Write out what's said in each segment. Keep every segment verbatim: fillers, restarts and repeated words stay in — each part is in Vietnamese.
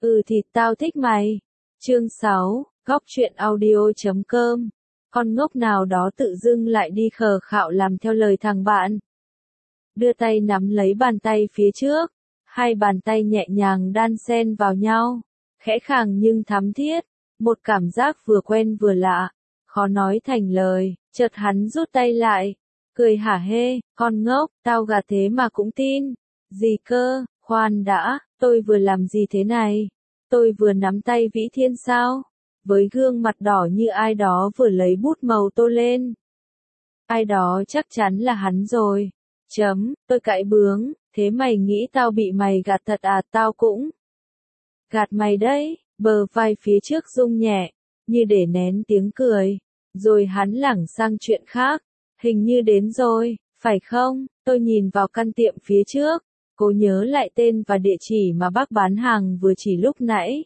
Ừ thì tao thích mày. Chương sáu, góc truyện audio chấm com. Con ngốc nào đó tự dưng lại đi khờ khạo làm theo lời thằng bạn. Đưa tay nắm lấy bàn tay phía trước, hai bàn tay nhẹ nhàng đan xen vào nhau, khẽ khàng nhưng thắm thiết, một cảm giác vừa quen vừa lạ, khó nói thành lời. Chợt hắn rút tay lại, cười hả hê, con ngốc, tao gạt thế mà cũng tin. Gì cơ, khoan đã, tôi vừa làm gì thế này? Tôi vừa nắm tay Vĩ Thiên sao? Với gương mặt đỏ như ai đó vừa lấy bút màu tô lên. Ai đó chắc chắn là hắn rồi. Chấm, tôi cãi bướng, thế mày nghĩ tao bị mày gạt thật à? Tao cũng gạt mày đấy. Bờ vai phía trước rung nhẹ, như để nén tiếng cười. Rồi hắn lảng sang chuyện khác. Hình như đến rồi, phải không? Tôi nhìn vào căn tiệm phía trước, cố nhớ lại tên và địa chỉ mà bác bán hàng vừa chỉ lúc nãy.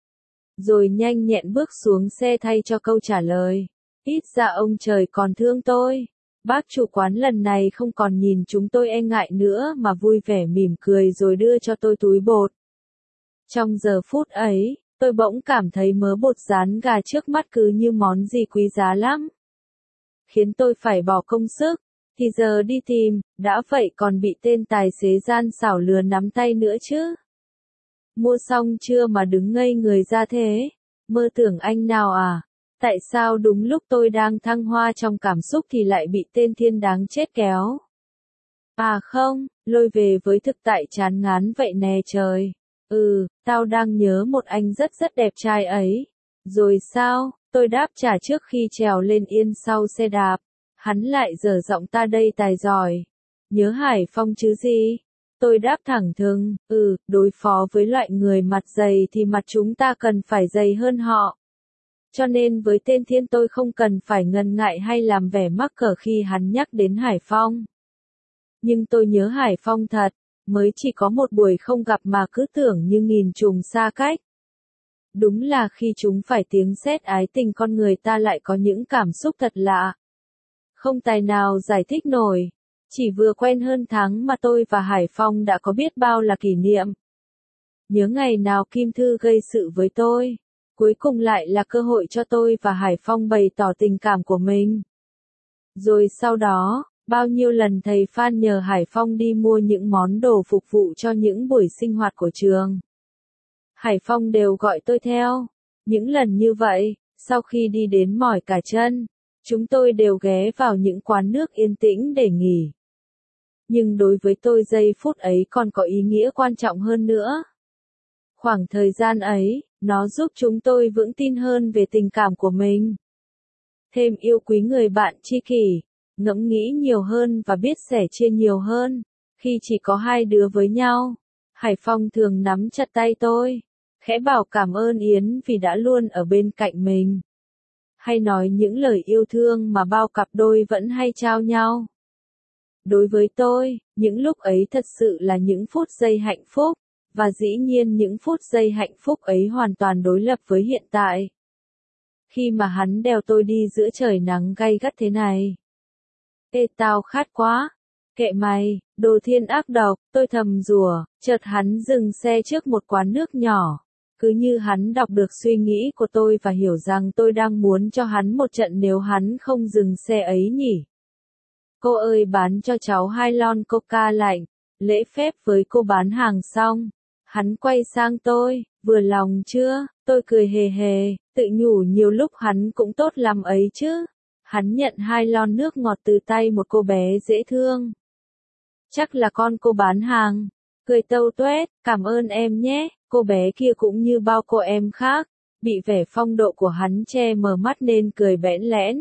Rồi nhanh nhẹn bước xuống xe thay cho câu trả lời. Ít ra ông trời còn thương tôi. Bác chủ quán lần này không còn nhìn chúng tôi e ngại nữa mà vui vẻ mỉm cười rồi đưa cho tôi túi bột. Trong giờ phút ấy, tôi bỗng cảm thấy mớ bột rán gà trước mắt cứ như món gì quý giá lắm. Khiến tôi phải bỏ công sức, thì giờ đi tìm, đã vậy còn bị tên tài xế gian xảo lừa nắm tay nữa chứ. Mua xong chưa mà đứng ngây người ra thế? Mơ tưởng anh nào à? Tại sao đúng lúc tôi đang thăng hoa trong cảm xúc thì lại bị tên thiên đáng chết kéo? À không, lôi về với thực tại chán ngán vậy nè trời. Ừ, tao đang nhớ một anh rất rất đẹp trai ấy. Rồi sao? Tôi đáp trả trước khi trèo lên yên sau xe đạp. Hắn lại dở giọng ta đây tài giỏi. Nhớ Hải Phong chứ gì? Tôi đáp thẳng thừng, ừ, đối phó với loại người mặt dày thì mặt chúng ta cần phải dày hơn họ. Cho nên với tên thiên tôi không cần phải ngần ngại hay làm vẻ mắc cỡ khi hắn nhắc đến Hải Phong. Nhưng tôi nhớ Hải Phong thật, mới chỉ có một buổi không gặp mà cứ tưởng như nghìn trùng xa cách. Đúng là khi chúng phải tiếng sét ái tình con người ta lại có những cảm xúc thật lạ. Không tài nào giải thích nổi. Chỉ vừa quen hơn tháng mà tôi và Hải Phong đã có biết bao là kỷ niệm. Nhớ ngày nào Kim Thư gây sự với tôi. Cuối cùng lại là cơ hội cho tôi và Hải Phong bày tỏ tình cảm của mình. Rồi sau đó, bao nhiêu lần thầy Phan nhờ Hải Phong đi mua những món đồ phục vụ cho những buổi sinh hoạt của trường. Hải Phong đều gọi tôi theo. Những lần như vậy, sau khi đi đến mỏi cả chân, chúng tôi đều ghé vào những quán nước yên tĩnh để nghỉ. Nhưng đối với tôi giây phút ấy còn có ý nghĩa quan trọng hơn nữa. Khoảng thời gian ấy, nó giúp chúng tôi vững tin hơn về tình cảm của mình. Thêm yêu quý người bạn tri kỷ, ngẫm nghĩ nhiều hơn và biết sẻ chia nhiều hơn. Khi chỉ có hai đứa với nhau, Hải Phong thường nắm chặt tay tôi, khẽ bảo cảm ơn Yến vì đã luôn ở bên cạnh mình. Hay nói những lời yêu thương mà bao cặp đôi vẫn hay trao nhau. Đối với tôi, những lúc ấy thật sự là những phút giây hạnh phúc, và dĩ nhiên những phút giây hạnh phúc ấy hoàn toàn đối lập với hiện tại. Khi mà hắn đèo tôi đi giữa trời nắng gay gắt thế này. Ê tao khát quá. Kệ mày, đồ thiên ác độc, tôi thầm rủa, chợt hắn dừng xe trước một quán nước nhỏ. Cứ như hắn đọc được suy nghĩ của tôi và hiểu rằng tôi đang muốn cho hắn một trận nếu hắn không dừng xe ấy nhỉ. Cô ơi bán cho cháu hai lon coca lạnh. Lễ phép với cô bán hàng xong, hắn quay sang tôi, vừa lòng chưa? Tôi cười hề hề, tự nhủ nhiều lúc hắn cũng tốt lắm ấy chứ. Hắn nhận hai lon nước ngọt từ tay một cô bé dễ thương. Chắc là con cô bán hàng. Cười tâu tuét, cảm ơn em nhé. Cô bé kia cũng như bao cô em khác, bị vẻ phong độ của hắn che mờ mắt nên cười bẽn lẽn.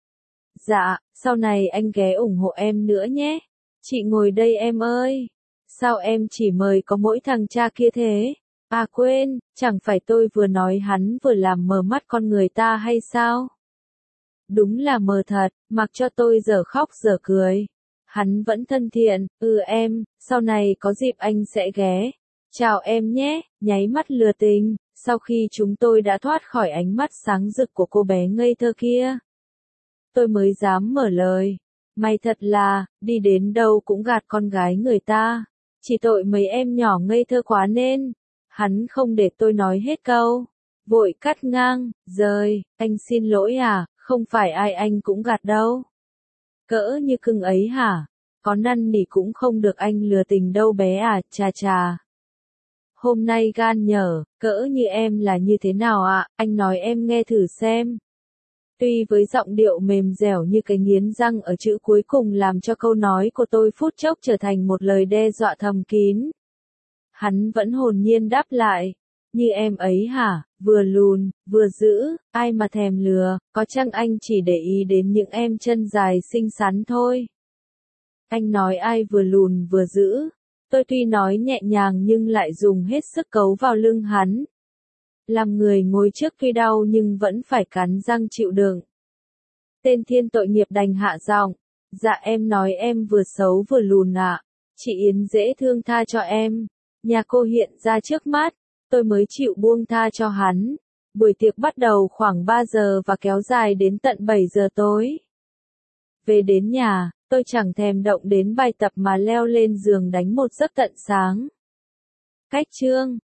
Dạ, sau này anh ghé ủng hộ em nữa nhé. Chị ngồi đây em ơi. Sao em chỉ mời có mỗi thằng cha kia thế? À quên, chẳng phải tôi vừa nói hắn vừa làm mờ mắt con người ta hay sao? Đúng là mờ thật, mặc cho tôi giờ khóc giờ cười. Hắn vẫn thân thiện, ừ em, sau này có dịp anh sẽ ghé. Chào em nhé, nháy mắt lừa tình, sau khi chúng tôi đã thoát khỏi ánh mắt sáng rực của cô bé ngây thơ kia. Tôi mới dám mở lời. Mày thật là, đi đến đâu cũng gạt con gái người ta. Chỉ tội mấy em nhỏ ngây thơ quá nên. Hắn không để tôi nói hết câu. Vội cắt ngang, rời, anh xin lỗi à, không phải ai anh cũng gạt đâu. Cỡ như cưng ấy hả? Có năn nỉ cũng không được anh lừa tình đâu bé à, chà chà. Hôm nay gan nhở, cỡ như em là như thế nào ạ, à? Anh nói em nghe thử xem. Tuy với giọng điệu mềm dẻo như cái nghiến răng ở chữ cuối cùng làm cho câu nói của tôi phút chốc trở thành một lời đe dọa thầm kín. Hắn vẫn hồn nhiên đáp lại. Như em ấy hả, vừa lùn, vừa dữ, ai mà thèm lừa, có chăng anh chỉ để ý đến những em chân dài xinh xắn thôi. Anh nói ai vừa lùn vừa dữ. Tôi tuy nói nhẹ nhàng nhưng lại dùng hết sức cấu vào lưng hắn. Làm người ngồi trước tuy đau nhưng vẫn phải cắn răng chịu đựng. Tên thiên tội nghiệp đành hạ giọng. Dạ em nói em vừa xấu vừa lùn ạ. À. Chị Yến dễ thương tha cho em. Nhà cô hiện ra trước mắt. Tôi mới chịu buông tha cho hắn. Buổi tiệc bắt đầu khoảng ba giờ và kéo dài đến tận bảy giờ tối. Về đến nhà, tôi chẳng thèm động đến bài tập mà leo lên giường đánh một giấc tận sáng. Cách chương